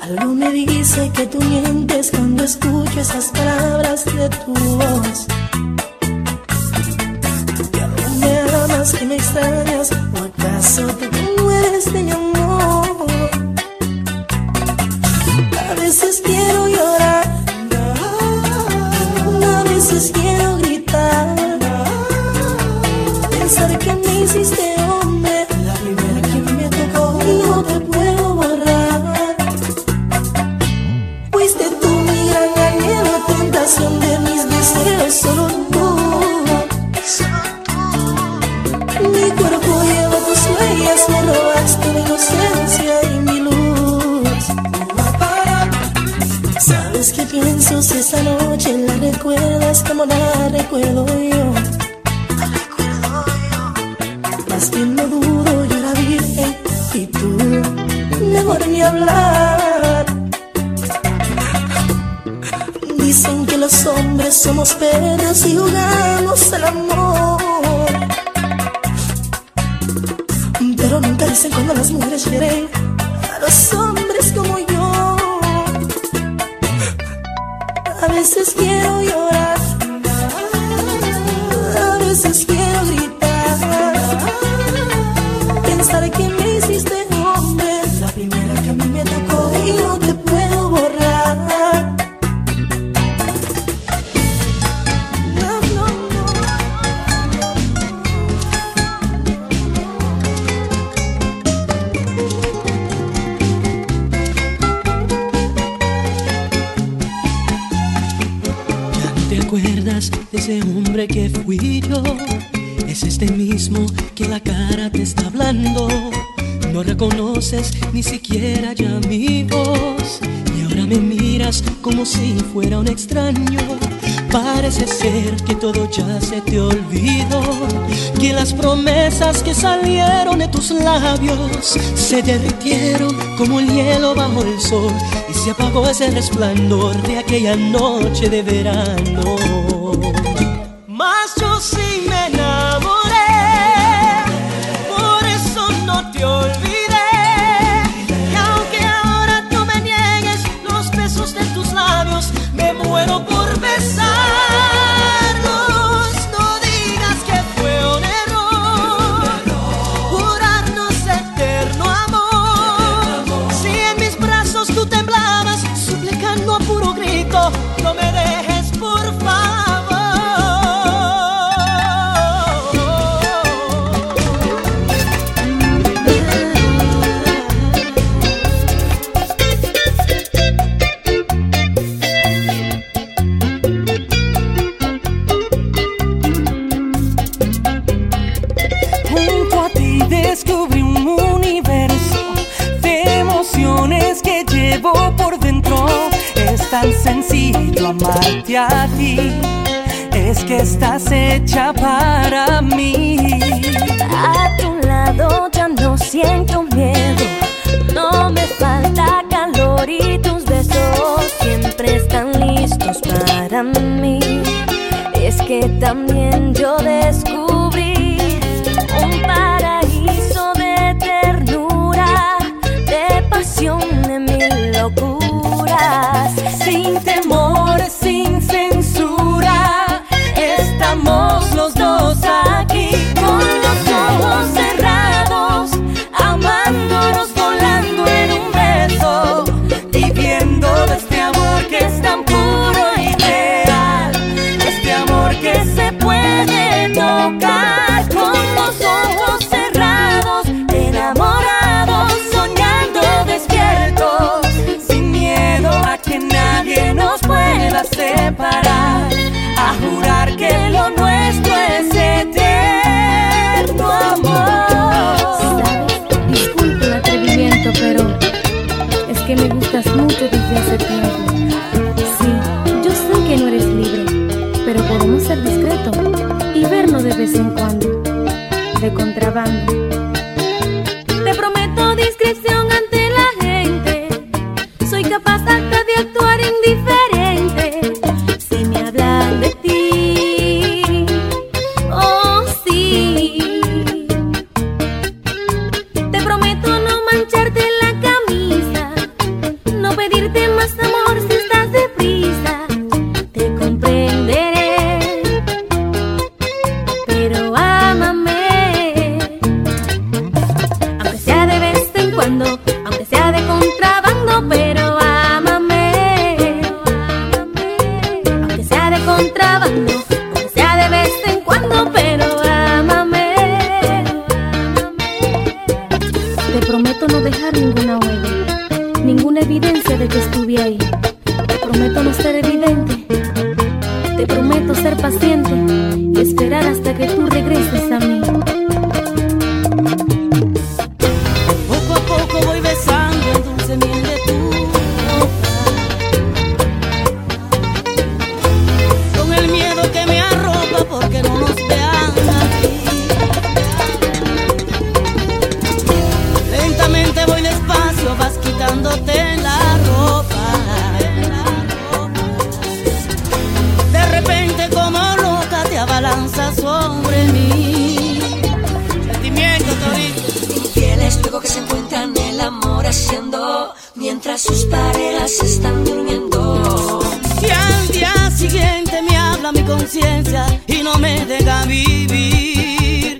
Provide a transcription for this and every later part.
Algo me dice que tú mientes cuando escucho esas palabras de tu voz. Que aún me amas, que me extrañas, o acaso tú no eres de mi amor. A veces quiero llorar, a veces quiero gritar, pensar que me hiciste hombre, la primera que me tocó y no te puedo borrar. Fuiste tú mi gran anhelo, tentación de mis deseos, solo tú. Mi cuerpo lleva tus huellas, me robaste mi inocencia y mi luz. ¿Sabes qué pienso si esa noche la recuerdas como la recuerdo yo? Más bien no dudo, yo era virgen y tú, mejor ni hablar. Dicen que los hombres somos perros y jugamos al amor, pero nunca dicen cuando las mujeres quieren a los hombres como yo. A veces quiero llorar, a veces quiero gritar, pensar que me hiciste hombre, la primera que a mí me tocó y no te puedo borrar. No, no, no. ¿Te acuerdas de ese hombre que fui yo? Es este mismo que la cara te está hablando. No reconoces ni siquiera ya mi voz, y ahora me miras como si fuera un extraño. Parece ser que todo ya se te olvidó, que las promesas que salieron de tus labios se derritieron como el hielo bajo el sol, y se apagó ese resplandor de aquella noche de verano. Mas yo sí me enamoré, por eso no te olvidé. Y aunque ahora tú me niegues los besos de tus labios, me muero por besarlos. No digas que fue un error jurarnos eterno amor. Si en mis brazos tú temblabas, suplicando a puro grito, no me dejes por favor. Junto a ti descubrí un universo de emociones que llevo por dentro. Es tan sencillo amarte a ti, es que estás hecha para mí. A tu lado ya no siento miedo, no me falta calor y tus besos siempre están listos para mí. Es que también yo descubrí un paraíso de ternura, de pasión, de mil locuras. Sin temor, sin censura, estamos los dos aquí, con los ojos cerrados, amándonos, volando en un beso, viviendo de este amor que es tan puro y real, este amor que se puede tocar, con los ojos cerrados, enamorados, soñando despiertos, sin miedo a que nadie nos pueda separar, a jurar que lo nuestro es eterno amor. ¿Sabes? Disculpe el atrevimiento, pero es que me gustas mucho desde hace tiempo. Sí, yo sé que no eres libre, pero podemos ser discretos y vernos de vez en cuando, de contrabando. Te prometo discreción ante la gente, soy capaz hasta de actuar indiferente si me hablan de ti. Oh sí, te prometo no mancharte la camisa, no ninguna huella, ninguna evidencia de que estuve ahí. Te prometo no ser evidente, te prometo ser paciente y esperar hasta que tú regreses a mí. Poco a poco voy besando el dulce miel de tu boca, con el miedo que me arropa porque no nos vean aquí. Lentamente voy despacio, vas quitándote la ropa. De repente como loca te abalanzas sobre mí. Sentimiento, Torito. Infieles luego que se encuentran el amor haciendo, mientras sus parejas están durmiendo. Y al día siguiente me habla mi conciencia y no me deja vivir.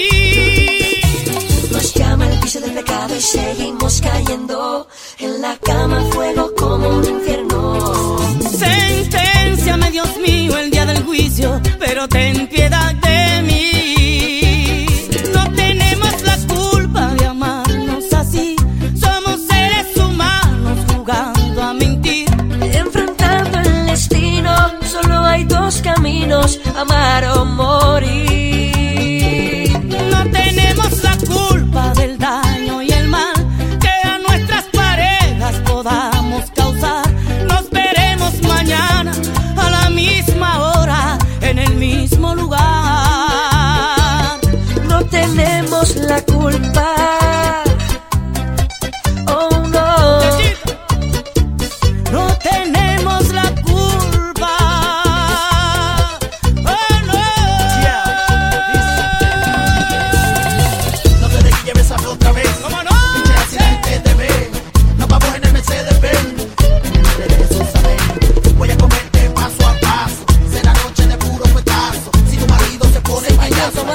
Nos llama el piso del pecado y seguimos cayendo en la cama, fuego como un infierno. Senténciame, Dios mío, el día del juicio, pero ten piedad de mí. No tenemos la culpa de amarnos así, somos seres humanos jugando a mentir. Enfrentando el destino, solo hay dos caminos, amar o morir. No tenemos la culpa del daño y el mal que a nuestras parejas podamos causar. Nos veremos mañana a la misma hora, en el mismo lugar. No tenemos la culpa. Oh no. No tenemos la culpa. Oh no. No te dejes llevar esa otra vez. ¿Cómo no? Escucha si la gente te ve. Nos vamos en el Mercedes-Benz. De eso sabes. Voy a comerte paso a paso. Será noche de puro fuetazo. Si tu marido se pone payaso,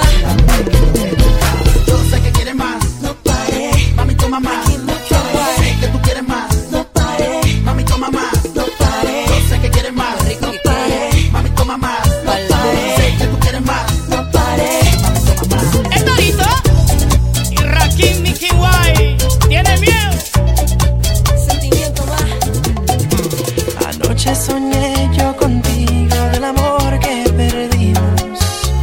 yo sé que quieres más. No pare, Mami, toma más. aquí mucho guay. Sé que tú quieres más. No pare, Mami, toma más. no pare, Yo sé que quieres más. no pare, Mami, toma más. no pare, Sé que tú quieres más. no pare. El Torito y Rakim Mickey White tiene miedo. Sentimiento va. Anoche soñé yo contigo del amor que perdimos,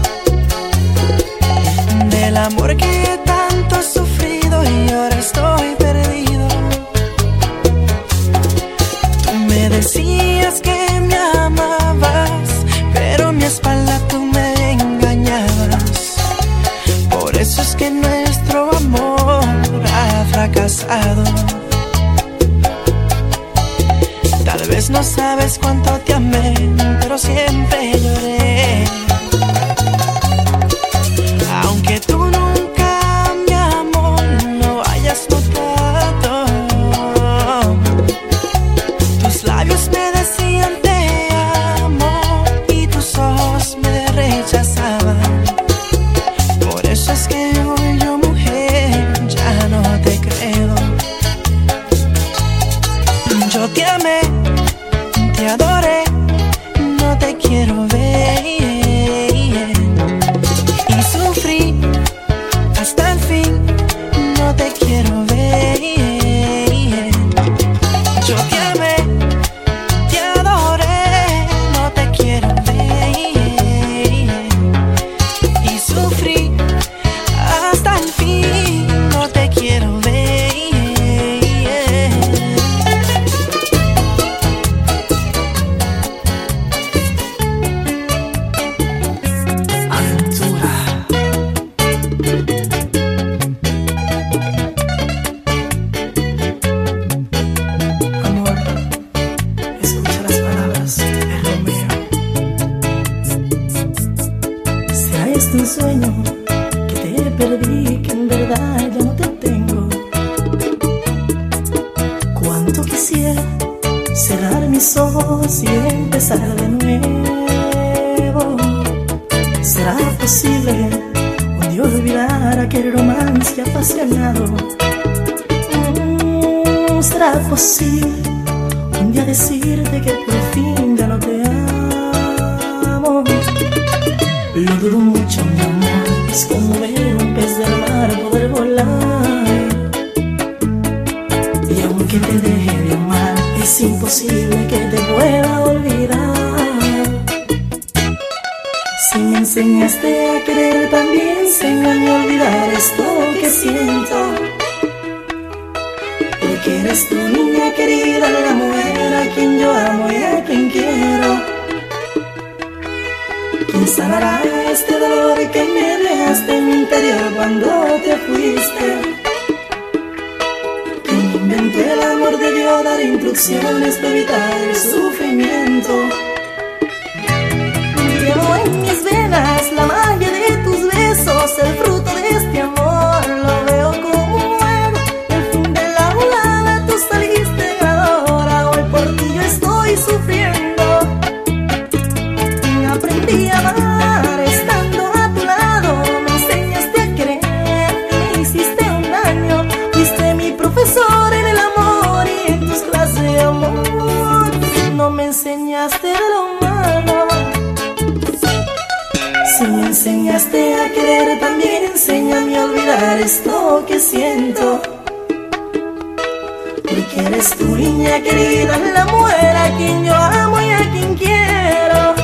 del amor que tanto he sufrido y ahora estoy perdido. Tú me decías que me amabas, pero a mi espalda tú me engañabas. Por eso es que nuestro amor ha fracasado. Tal vez no sabes cuánto te amé, pero siempre lloré. Aunque tú nunca, mi amor, lo hayas notado, tus labios me decían te amo y tus ojos me rechazaban. Por eso es que hoy yo, mujer, ya no te creo. Yo te amé, te adoré, no te quiero ver. Y sufrí hasta el fin, no te quiero ver. Yo te amé, te adoré, no te quiero ver. Y sufrí hasta el fin, no te quiero ver. Amor, escucha las palabras de Romeo. ¿Será este un sueño que te perdí, que en verdad ya no te tengo? Cuánto quisiera cerrar mis ojos y empezar de nuevo. ¿Será posible un día olvidar aquel romance apasionado? ¿Será posible un día decirte que por fin ya no te amo? Lo dudo mucho, mi amor, es como ver un pez del mar poder volar. que te deje de amar. Es imposible que te pueda olvidar. Si me enseñaste a querer, también enséñame a olvidar esto que siento. Porque eres tu niña querida, la mujer a quien yo amo y a quien quiero. ¿Quién sanará este dolor que me dejaste en mi interior cuando te fuiste? ¿Quién inventó el amor debió dar instrucciones para evitar el sufrimiento? Llevo en mis venas la magia de tus besos, el fruto de este amor lo veo como un juego. El fin de la volada, tú saliste ganadora, hoy por ti yo estoy sufriendo. Aprendí a amar estando a tu lado, me enseñaste a querer y me hiciste un daño. Fuiste mi profesor en el amor y en tus clases de amor no me enseñaste de lo malo. Si me enseñaste a querer, también enséñame a olvidar esto que siento. Porque eres tu niña querida, la mujer a quien yo amo y a quien quiero.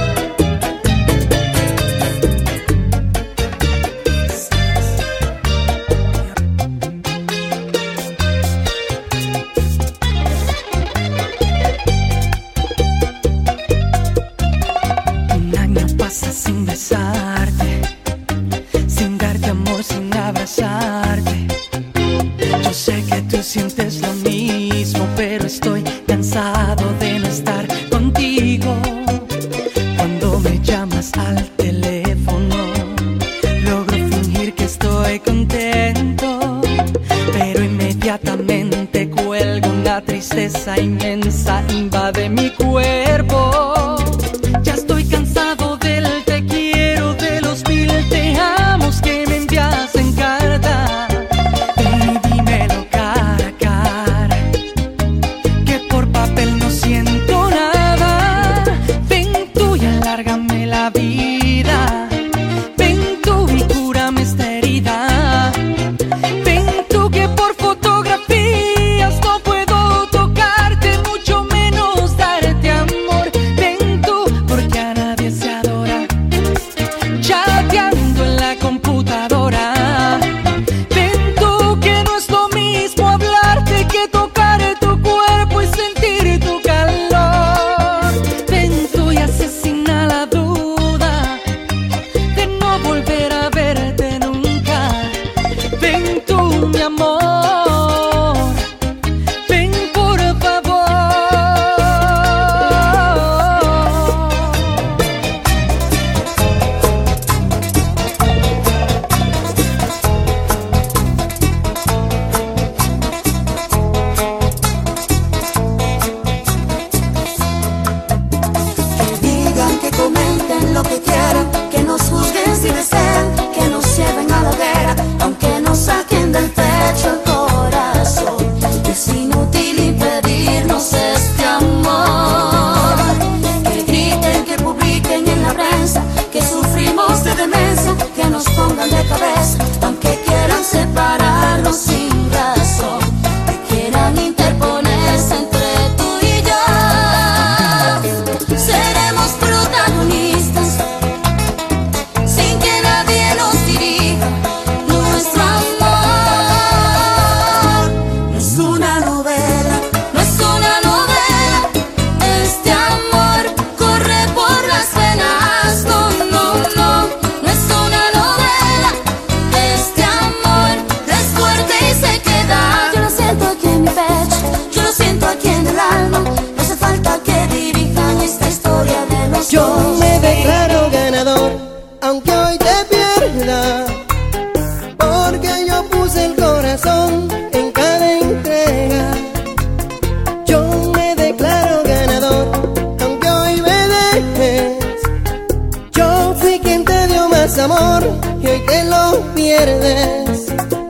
Sin besarte, sin darte amor, sin abrazarte. Yo sé que tú sientes lo mismo, pero estoy cansado de no estar contigo. Cuando me llamas al teléfono, logro fingir que estoy contento, pero inmediatamente cuelgo. Una tristeza inmensa invade mi cuerpo. Ya estoy cansado del te quiero, de los mil te amos que me envías en carta. Ven y dímelo cara a cara, que por papel no siento nada. Ven tú y alárgame la vida. Ven tú y cúrame esta herida. Ven tú que por fotografías no puedo tocarte, mucho menos darte amor. Ven tú porque a nadie se adora chateando en la computadora. Ven tú que no es lo mismo hablarte que tocar tu cuerpo y sentir tu calor. Ven tú y asesina la duda de no volver a verte nunca. Ven tú mi amor, ven por favor. Que digan, que comenten lo que quieran, que nos juzguen si desean, que nos lleven a la hoguera, aunque nos saquen del pecho el corazón. Es inútil impedirnos este amor. Que griten, que publiquen en la prensa que sufrimos de demencia, que nos pongan de cabeza, aunque quieran separarnos sin razón, que quieran interponerse entre tú y yo. Seremos protagonistas sin que nadie nos dirija. Nuestro amor no es una novela, no es una novela. Este amor corre por las venas. No, no, no, no es una novela. Este amor es fuerte y se queda. Yo lo siento aquí en mi pecho, yo lo siento aquí en el alma. No hace falta que dirijan esta historia de los Yo dos. me declaro ganador, aunque hoy te pierda, porque yo puse el corazón en cada entrega. Yo me declaro ganador, aunque hoy me dejes. Yo fui quien te dio más amor y hoy te lo pierdes.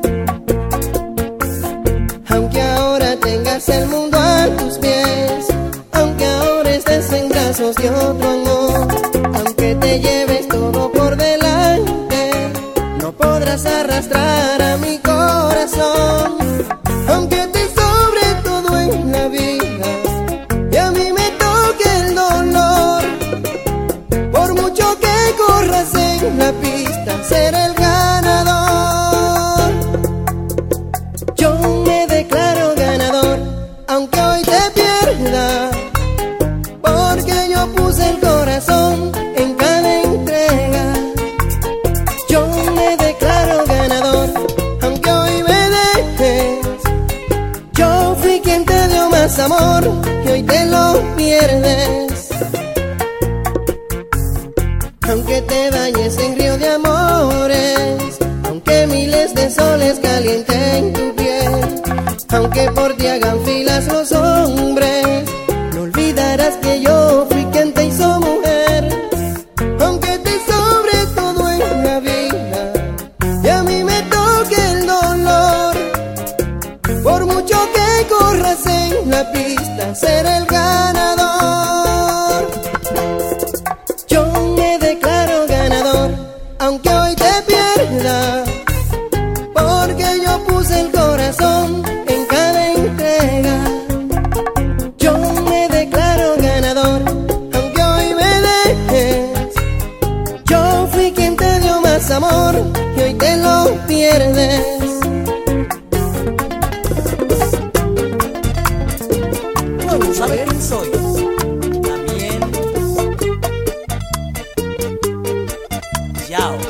Aunque ahora tengas el mundo a tus pies, aunque ahora estés en brazos de otro amor, aunque te lleves todo por delante, no podrás arrastrar a mi corazón. Aunque te sobre todo en en la pista ser el ganador. Yo me declaro ganador, aunque hoy te pierda, porque yo puse el corazón en cada entrega. Yo me declaro ganador, aunque hoy me dejes. Yo fui quien te dio más amor y hoy te lo pierdes. Aunque te bañes en río de amores, aunque miles de soles calienten tu piel, aunque por ti hagan filas los hombres, no olvidarás que yo fui quien te hizo mujer. Aunque te sobre todo en la vida y a mí me toque el dolor, por mucho que corras en la pista seré el ganador. Yo me declaro ganador, aunque hoy te pierda, porque yo puse el corazón en cada entrega. Yo me declaro ganador, aunque hoy me dejes. Yo fui quien te dio más amor y hoy te lo pierdes. Bueno, ¿sabes quién soy? También Yao.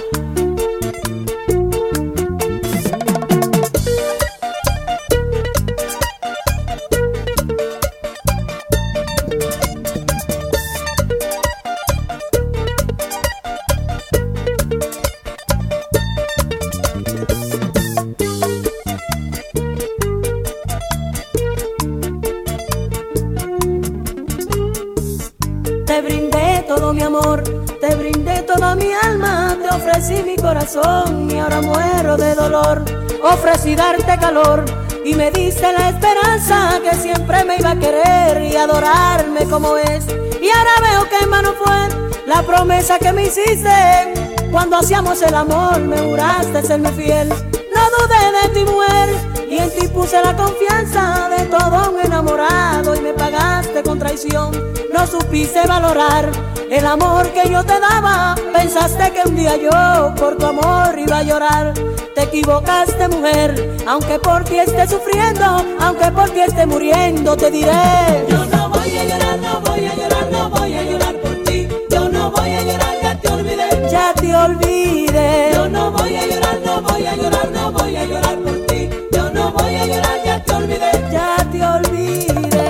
Te brindé todo mi amor, te brindé toda mi alma, te ofrecí mi corazón y ahora muero de dolor. Ofrecí darte calor y me diste la esperanza que siempre me iba a querer y adorarme como es. Y ahora veo que en vano fue la promesa que me hiciste. Cuando hacíamos el amor me juraste serme fiel. No dudé de ti, mujer, y en ti puse la confianza de todo un enamorado y me pagaste con traición. No supiste valorar el amor que yo te daba. Pensaste que un día yo por tu amor iba a llorar. Te equivocaste, mujer, aunque por ti esté sufriendo, aunque por ti esté muriendo, te diré: yo no voy a llorar, no voy a llorar, no voy a llorar por ti. Yo no voy a llorar, ya te olvidé, ya te olvidé. Yo no voy a llorar, no voy a llorar, no voy a llorar por ti. Yo no voy a llorar, ya te olvidé, ya te olvidé.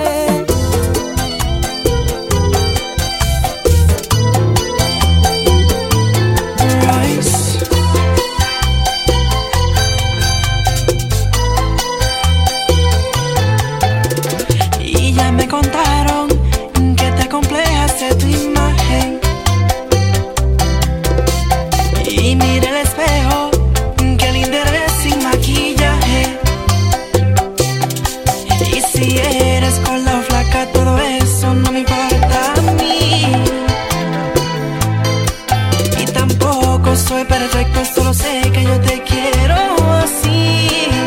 Y ya me contaron que te complejas de tu imagen. Y mira el espejo, que lindo eres sin maquillaje. Y si eres gorda o flaca, todo eso no me importa a mí. Y tampoco soy perfecto, solo sé que yo te quiero así.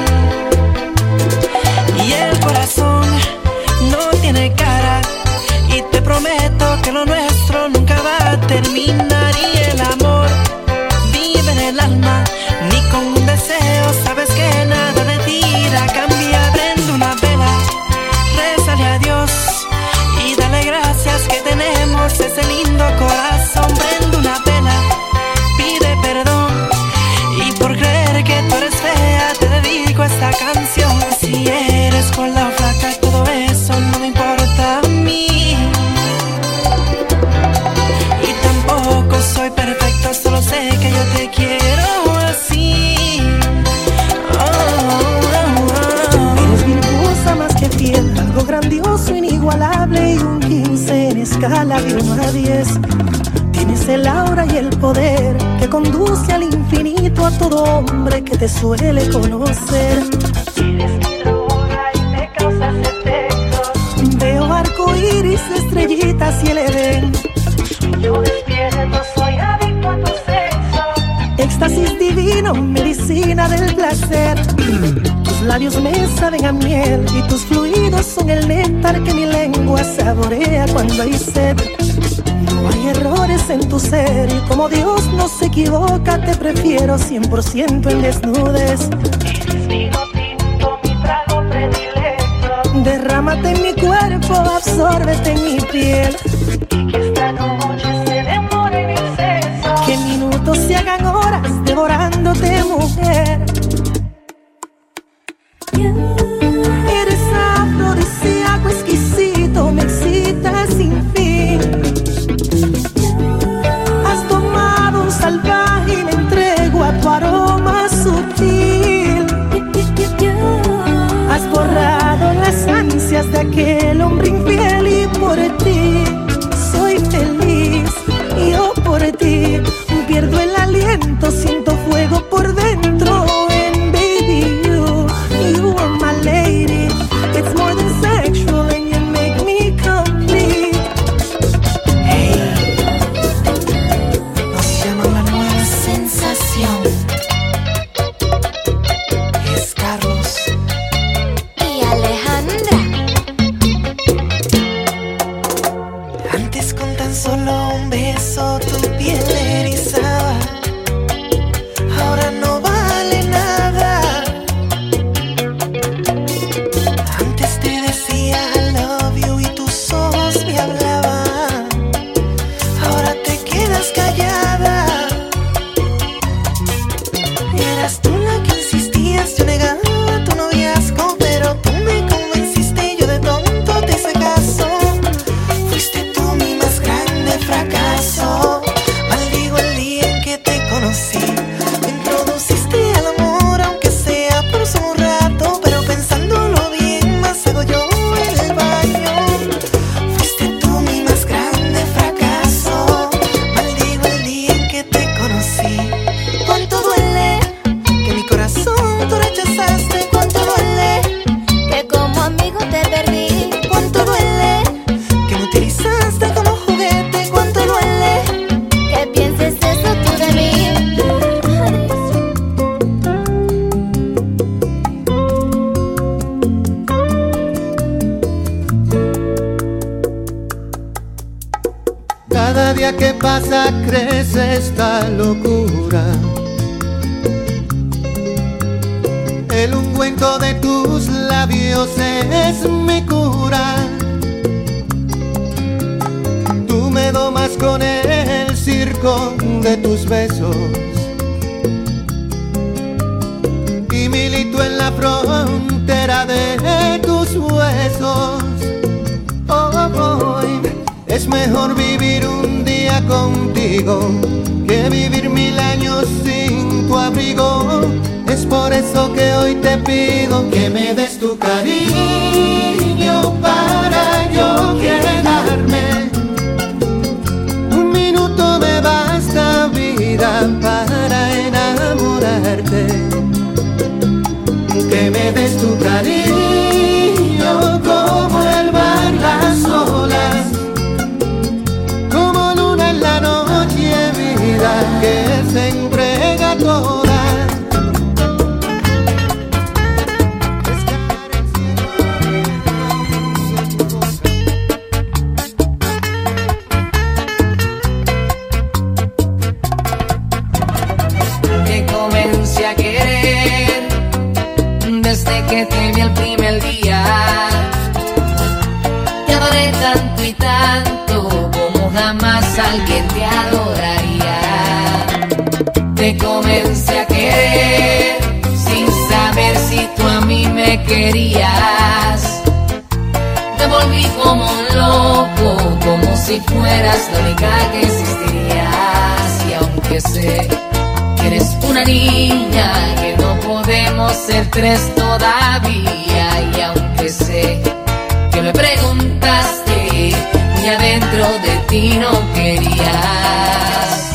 Y el corazón no tiene cara, y te prometo que lo nuestro nunca va a terminar. Y el amor vive en el alma, ni con un deseo sabes que nada de ti la cambia. Prende una vela, rézale a Dios y dale gracias que tenemos ese lindo corazón. Prende una vela, pide perdón, y por creer que tú eres fea te dedico esta canción. Si eres gorda o flaca, todo eso no me importa a mí. Y tampoco soy perfecto, solo sé que yo te quiero así. Eres virtuosa más que fiel, algo grandioso, inigualable y un 15 en escala de 1 a 10. Tienes el aura y el poder que conduce al infinito a todo hombre que te suele conocer. Eres mi droga y me causas efectos. Veo arcoíris, estrellitas y el Edén. Yo despierto, soy adicto a tu sexo. Éxtasis divino, medicina del placer. Tus labios me saben a miel y tus fluidos son el néctar que mi lengua saborea cuando hay sed. No hay errores más en tu ser. Y como Dios no se equivoca, te prefiero 100% en desnudes. Eres vino tinto, mi trago predilecto. Derrámate en mi cuerpo, absórbete en mi piel. Y que esta noche se demore en exceso. Que minutos se hagan horas devorándote, mujer. Eres afrodisíaco exquisito, me excitas sin fin. Has tomado un salvaje y me entrego a tu aroma sutil. Has borrado las ansias de aquel hombre infiel y por ti soy feliz. Yo por ti pierdo el aliento, siento fuego por dentro. And baby, you are my lady. It's more than sexual and you make me complete. Hey, nos llaman la nueva sensación. Es Carlos y Alejandra. Antes con tan solo un beso tu piel erizaba. Ahora no vale nada. Antes te decía I love you y tus ojos me hablaban. Ahora te quedas callada. Eras tú la que insistías, yo negaba tu noviazgo, pero tú me convenciste y yo de tonto te hice caso. Fuiste tú mi más grande fracaso. Maldigo el día en que te conocí. Me introduciste al amor, aunque sea por solo un rato, pero pensándolo bien, más hago yo en el baño. Fuiste tú mi más grande fracaso. Maldigo el día en que te conocí. ¿Cuánto duele que mi corazón tú rechazaste? ¿Cuánto duele Que como amigo te perdí. ¿Cuánto duele que me utilizaste como juguete? ¿Cuánto duele? Que pienses eso tú de mí. Cada día que pasa crece esta locura. El ungüento de tus labios es mi cura. Tú me domas con el circo de tus besos y milito en la frontera de tus huesos. Hoy es mejor vivir un día contigo que vivir 1000 años sin tu abrigo. Es por eso que hoy te pido que me des tu cariño para yo quedarme. Un minuto me basta, vida, para enamorarte. Que me des tu cariño como el mar, las olas, como luna en la noche, vida que se entrega toda. Te comencé a querer desde que te vi el primer día. Te adoré tanto y tanto como jamás alguien te adoraría. Te comencé a querer sin saber si tú a mí me querías. Me volví como un loco, como si fueras la única que existirías. Y aunque sé que eres una niña, que no podemos ser tres todavía, y aunque sé que me preguntaste y adentro de ti no querías,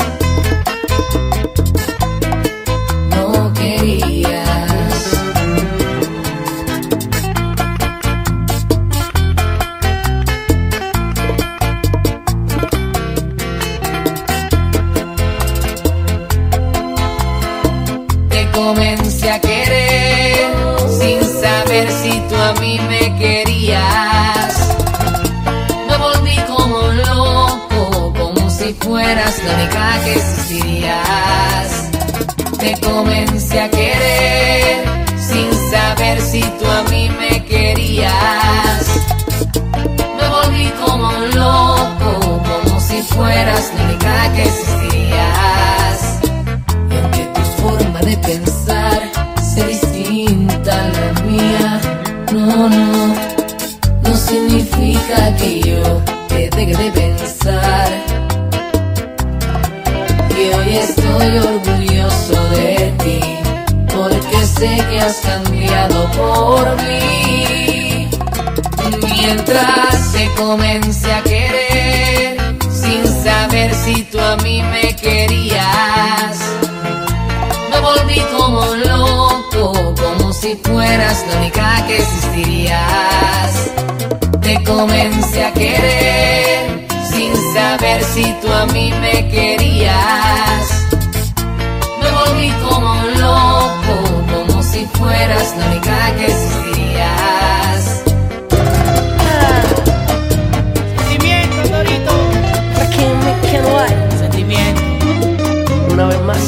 no querías. Comencé a querer sin saber si tú a mí me querías. Me volví como un loco, como si fuera fueras la única que existirías. Te comencé a querer sin saber si tú a mí me querías. Me volví como un loco, como si fueras la única que existirías. Y aunque tu forma de pensar sea distinta a la mía, no significa que yo te deje de pensar. Y hoy estoy orgulloso de ti, porque sé que has cambiado por mí. Mientras te comencé a querer, sin saber si tú a mí me querías, me volví como un loco, como si fueras la única que existirías. Te comencé a querer, sin saber si tú a mí me querías. Me volví como un loco, como si fueras la única que existirías. Sentimiento, Torito. Sentimiento. Una vez más,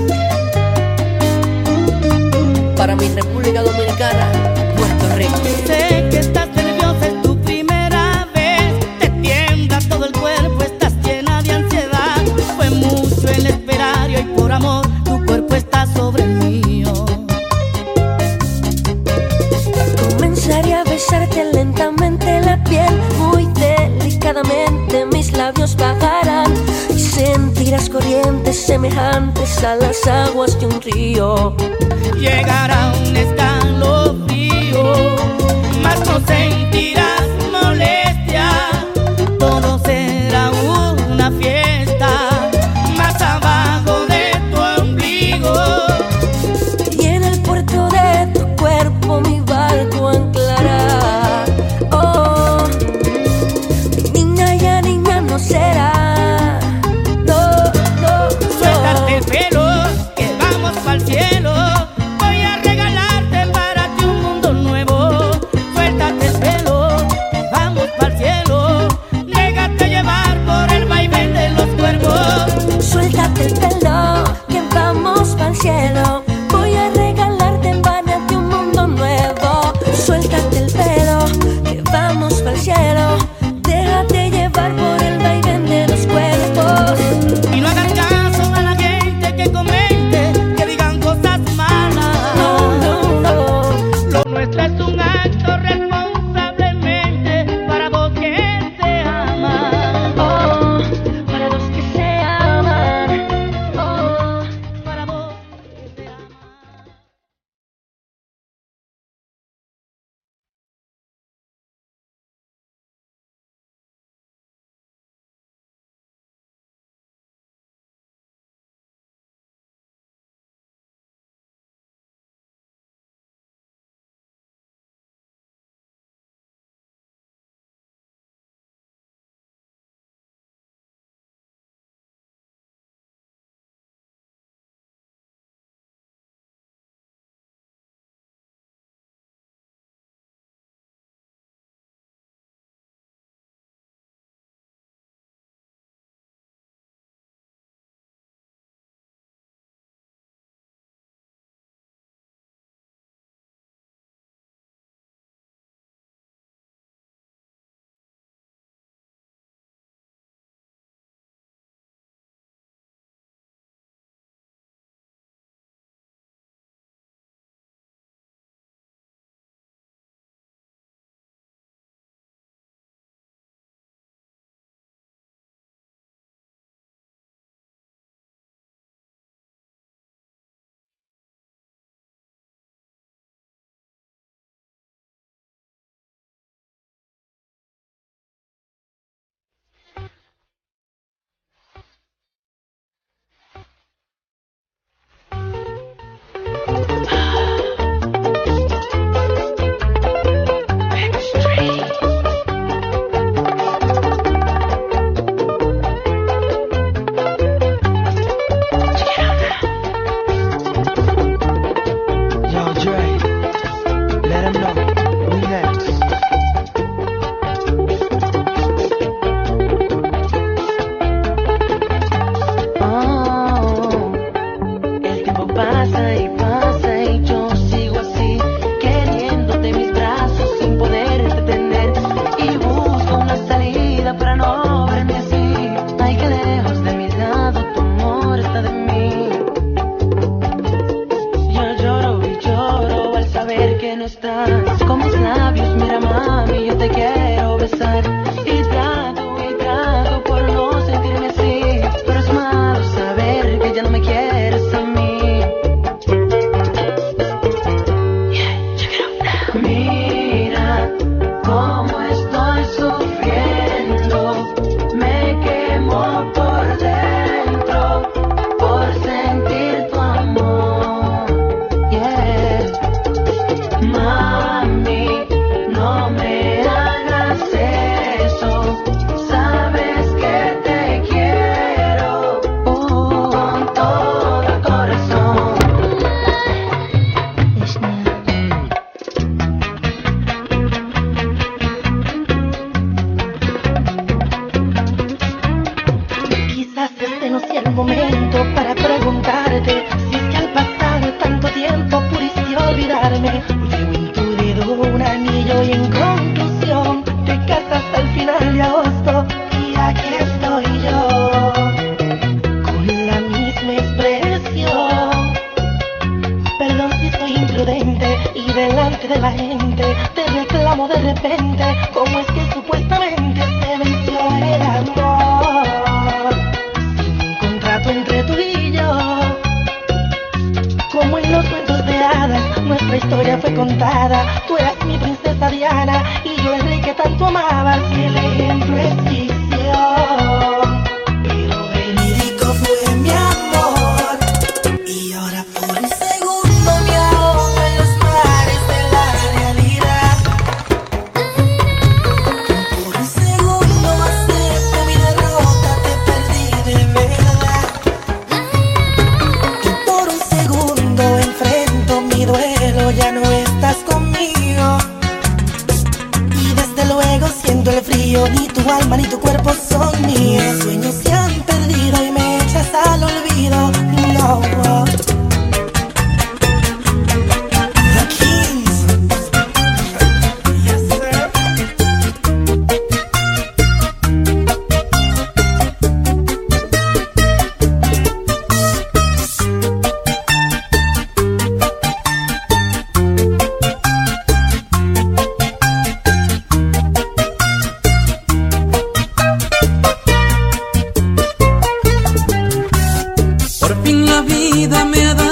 para mi República Dominicana, Puerto Rico. Sé que estás nerviosa, es tu primera vez. Te tiembla todo el cuerpo, estás llena de ansiedad. Fue mucho el esperar y hoy por amor tu cuerpo está sobre el mío. Comenzaré a besarte lentamente la piel, muy delicadamente mis labios bajarán y sentirás corrientes semejantes a las aguas de un río. Llegará un escalofrío, mas no sentirás molestia. Todo será una fiesta, más abajo de tu ombligo. Y en el puerto de tu cuerpo mi barco anclará. Oh, mi niña ya niña no será. No. Suéltate el pelo, que vamos pa'l cielo. Voy a regalarte para ti un mundo nuevo. Suéltate el pelo, repente, ¿cómo es que supuestamente se venció el amor? Sin un contrato entre tú y yo, como en los cuentos de hadas, nuestra historia fue contada. Tú eras mi princesa Diana y yo el rey que tanto amabas, y el ejemplo es ficción, pero verídico fue mi amor. Y ahora por un segundo me ahogo en los mares de la realidad. Por un segundo acepto mi derrota, te perdí de verdad. Y por un segundo enfrento mi duelo, ya no estás conmigo. Y desde luego siento el frío, ni tu alma ni tu cuerpo son míos. Sueños se han perdido y me echas al olvido. No. The Kings. Yes, sir. Por fin la vida me ha dado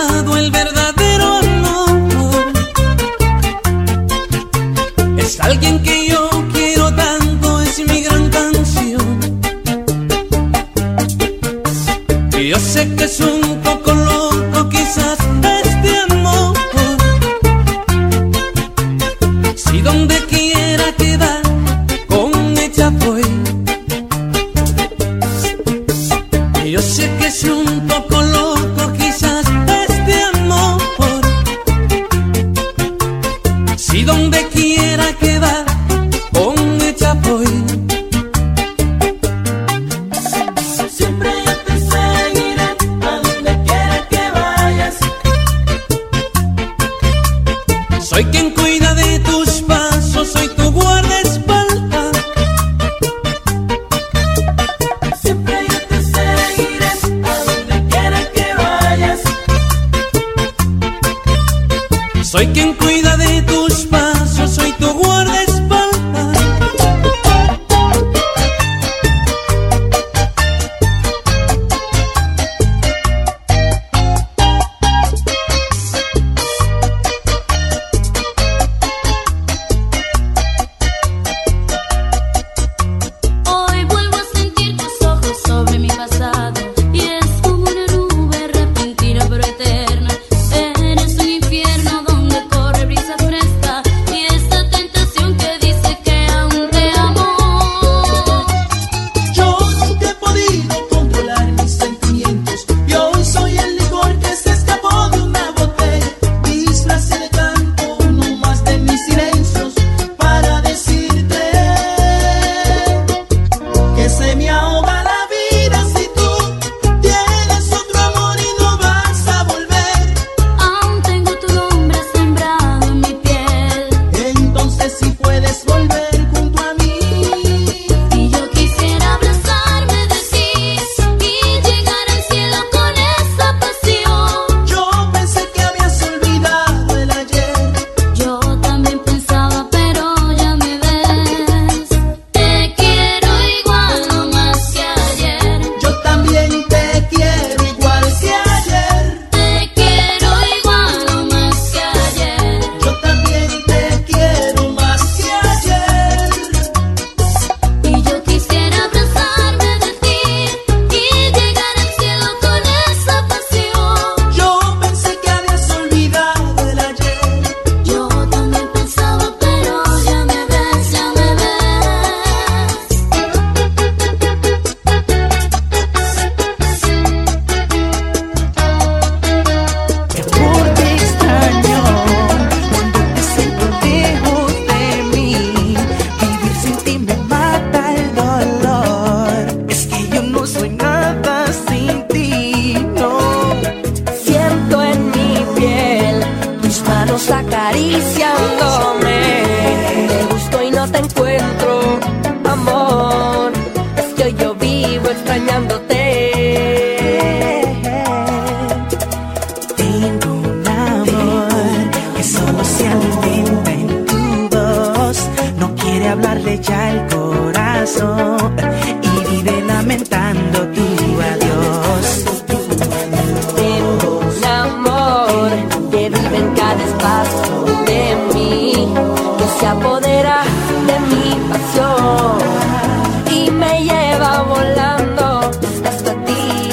quiere hablarle ya el corazón y vive lamentando tu adiós. Tengo un amor que vive en cada espacio de mí, que se apodera de mi pasión y me lleva volando hasta ti.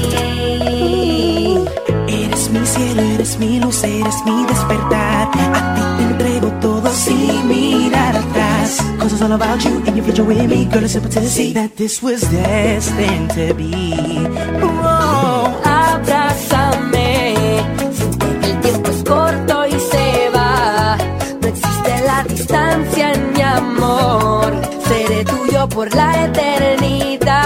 Eres mi cielo, eres mi luz, eres mi despertar. A ti te entrego todo sin mirar atrás. 'Cause it's all about you and your future with me. Girl, it's simple to see that this was destined to be. Oh. Abrázame, siente que el tiempo es corto y se va. No existe la distancia en mi amor. Seré tuyo por la eternidad.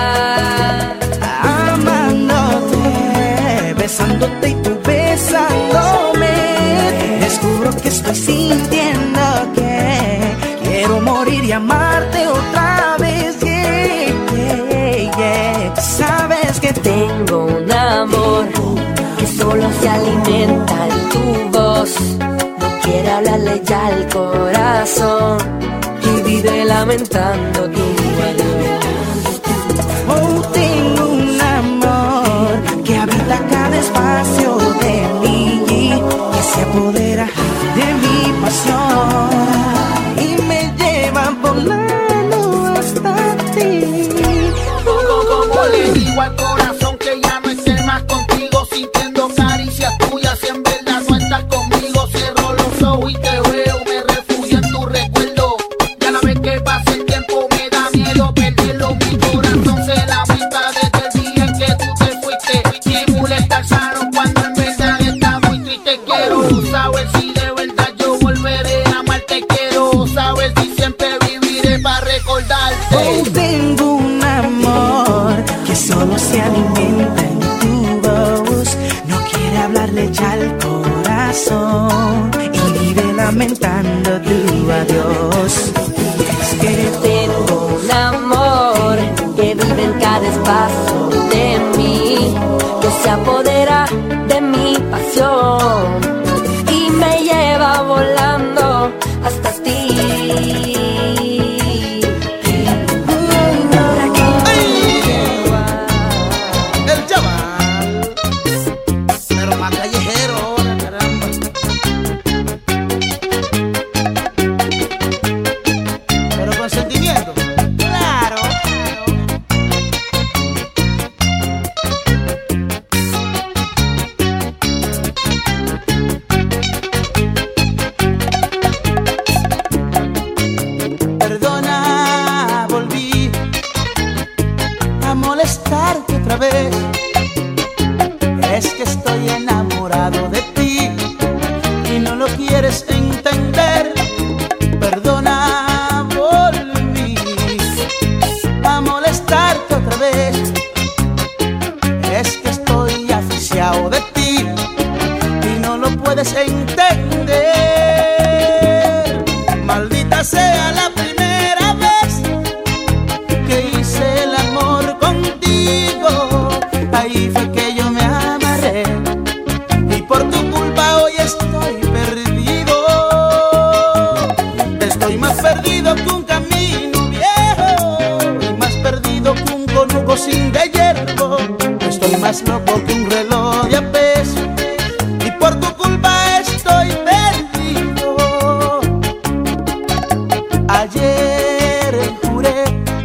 Amándote, besándote y tú besándome. Descubro que estoy sintiendo que quiero morir y amarte otra vez. Yeah, yeah, yeah. Sabes que tengo un amor que solo se alimenta en tu voz. No quiere hablarle ya al corazón y vive lamentando tu adiós. Oh, tengo un amor que habita cada espacio de mí, que se apodera de mi pasión y me lleva volando hasta ti. Como le digo al corazón que ya no esté más contigo, sintiendo caricias tuyas, si en verdad no estás conmigo. Cierro los ojos y te veo, me refugio en tu recuerdo. Cada vez que pasa el tiempo me da miedo perderlo. Mi corazón se lamenta desde el día en que tú te fuiste. Mi estar sano cuando en verdad está muy triste. Quiero saber si de verdad yo volveré a amarte. Quiero saber si siempre viviré para recordarte. Oh, tengo un amor que solo se alimenta en tu voz. No quiere hablarle ya al corazón y vive lamentando tu adiós. Es que tengo un amor que vive en cada espacio de mí, que se apodera de mi pasión y me lleva volando hasta ti. El chaval, pero más callejero, caramba. Pero con sentimiento, claro. Perdona, volví a molestarte otra vez. Es que estoy enamorado de ti y no lo quieres entender. Perdona, volví a molestarte otra vez. Es que estoy aficiado de ti y no lo puedes entender. Maldita sea la primera vez que hice el amor contigo. Ahí fue que yo me amarré y por tu culpa hoy estoy perdido. Estoy más perdido que un camino viejo y más perdido que un conuco sin de hierro. Estoy más loco que un reloj de a peso y por tu culpa estoy perdido. Ayer juré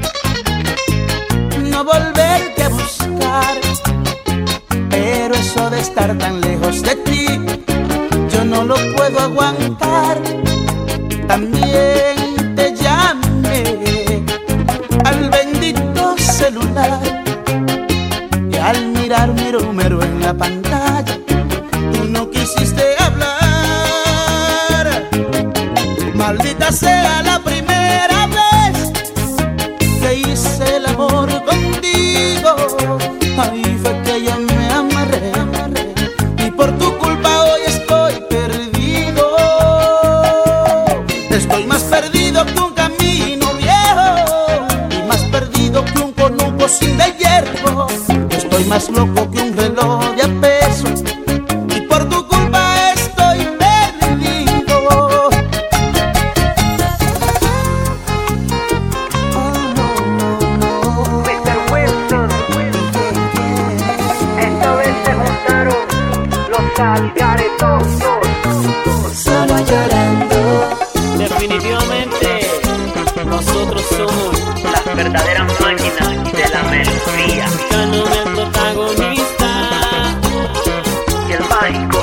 no volverte a buscar, pero eso de estar tan lejos de ti yo no lo puedo aguantar. También te llamé al bendito celular y al mirar mi número en la pantalla tú no quisiste hablar. Maldita sea la primera vez que hice el amor contigo. Ahí fue que yo me amarré y por tu culpa hoy estoy perdido. Estoy más perdido que un camino viejo y más perdido que un conuco sin de hierro. Estoy más loco que un reloj de a peso y por tu culpa estoy perdido. Solo llorando. Definitivamente nosotros somos las verdaderas máquinas de la melodía. Buscándome el protagonista y el mágico.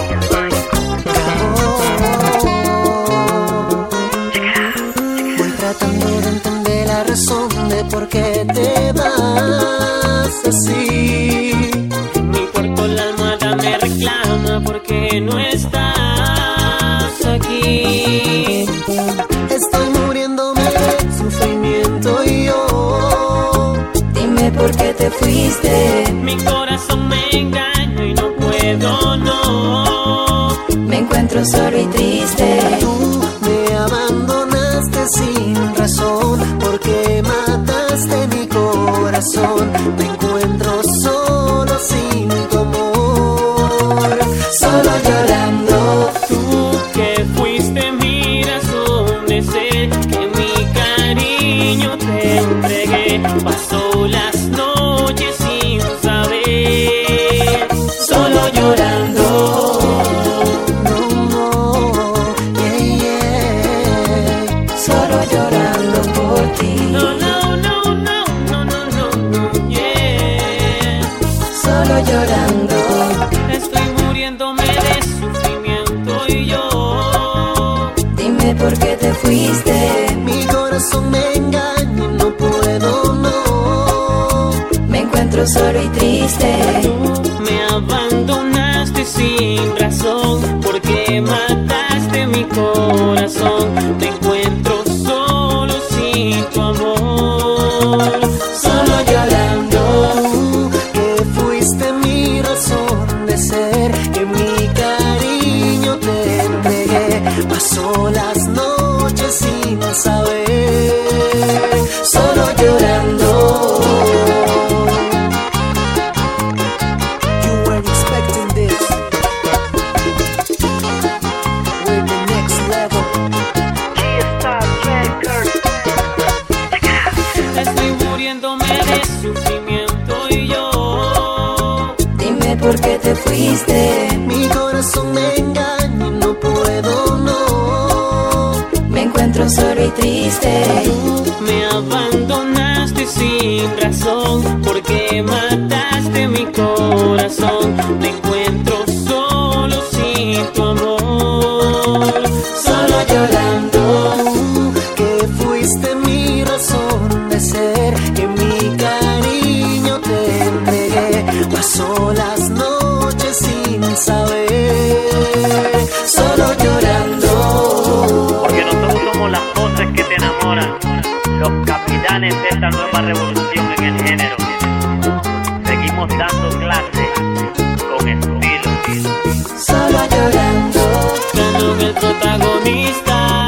Voy tratando de entender la razón de por qué te vas así. Mi cuerpo, la almohada me reclama porque no estás aquí. Estoy muriéndome de sufrimiento y yo. Dime por qué te fuiste. Mi corazón me engaña y no puedo, no. Me encuentro solo y triste. Tú me abandonaste sin razón, porque mataste mi corazón. Me encuentro solo sin tu amor, solo llorando. Tú que fuiste mi razón de ser, que mi cariño te entregué. Pasó las noches sin saber, solo llorando. Solo llorando por ti. No, yeah. Solo llorando. Estoy muriéndome de sufrimiento y yo. Dime por qué te fuiste. Mi corazón me engaña y no puedo, no. Me encuentro solo y triste. Tú me abandonaste sin razón, porque mataste mi corazón. Me encuentro solo sin tu amor, solo llorando. Que fuiste mi razón de ser, que mi cariño te entregué. Pasó las noches sin saber, solo llorando. You weren't expecting this. We're the next level. Estoy muriéndome de sufrimiento y yo. Dime por qué te fuiste. Mi corazón me engaña y no puedo, no. Me encuentro solo y triste. Tú me abandonaste sin razón, porque mataste mi corazón. Me encuentro solo sin tu amor, solo llorando. Que fuiste mi razón de ser, que mi cariño te entregué. Pasó las noches sin saber, solo llorando. Porque nosotros somos las voces que te enamoran, los capitanes de esta nueva revolución en el género. Seguimos dando clases con estilo. Solo llorando. Buscando el protagonista